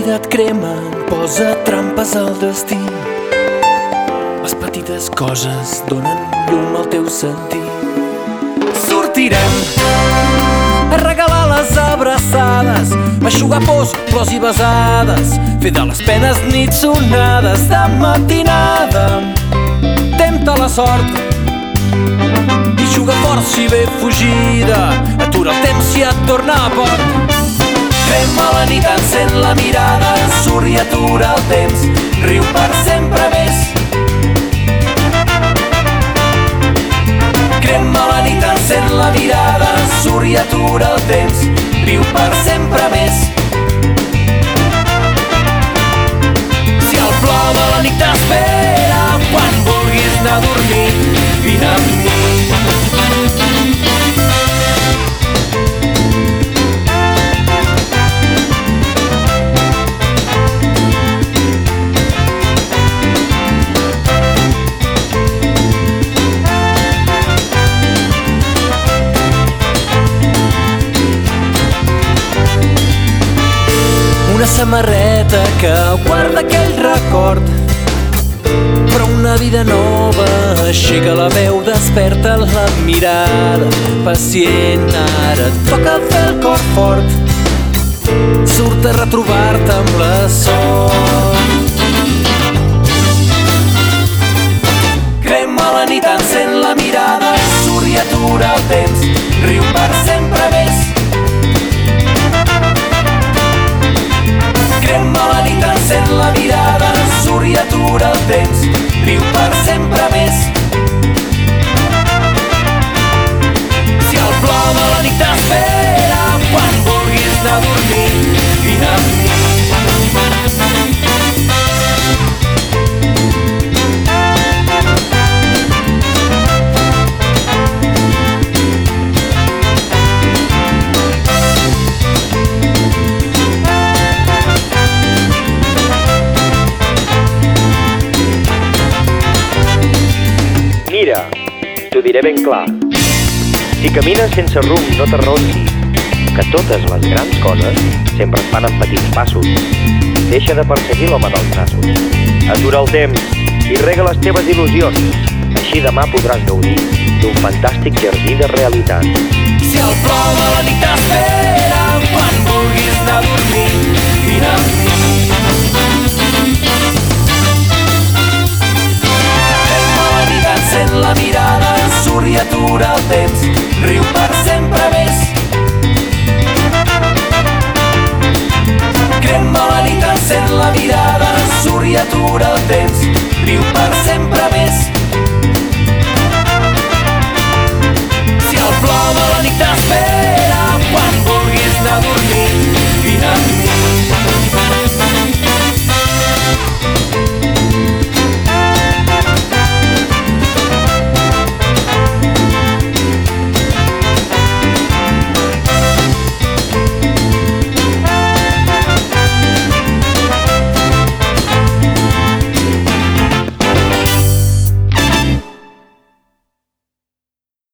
vida et crema, posa trampes al destí. Les petites coses donen llum al teu sentir. Sortirem a regalar les abraçades, eixugar pors, plors i besades, fer de les penes nits sonades. De matinada tempta la sort i juga fort si ve fugida, atura el temps si et torna a port. Crema la nit, encén la mirada, surt i atura el temps, riu per sempre més. Crema la nit, encén la mirada, surt i atura el temps, riu per sempre més. Si el plor de la nit t'espera, quan vulguis anar a dormir, vine amb mi. Una samarreta que guarda aquell record, però una vida nova aixeca la veu, desperta la mirada. Pacient, ara et toca fer el cor fort, surt a retrobar-te amb la sort. Crema la nit, encén la mirada, surt i atura el temps, riu per sempre més. Crema la nit, encén la mirada, surt i atura el temps, riu per sempre més. Si el plor de la nit t'espera, quan vulguis anar a dormir, vine amb mi. Mira, t'ho diré ben clar. Si camines sense rumb, no t'arronsis, que totes les grans coses sempre es fan en petits passos. Deixa de perseguir l'home dels nassos. Atura el temps i rega les teves il·lusions. Així demà podràs gaudir d'un fantàstic jardí de realitat. Si el plor de la nit t'espera, quan vulguis anar a dormir, vine amb mi. Encén la mirada, surt i atura el temps, riu per sempre més. Crema la nit, encén la mirada, surt i atura el temps, riu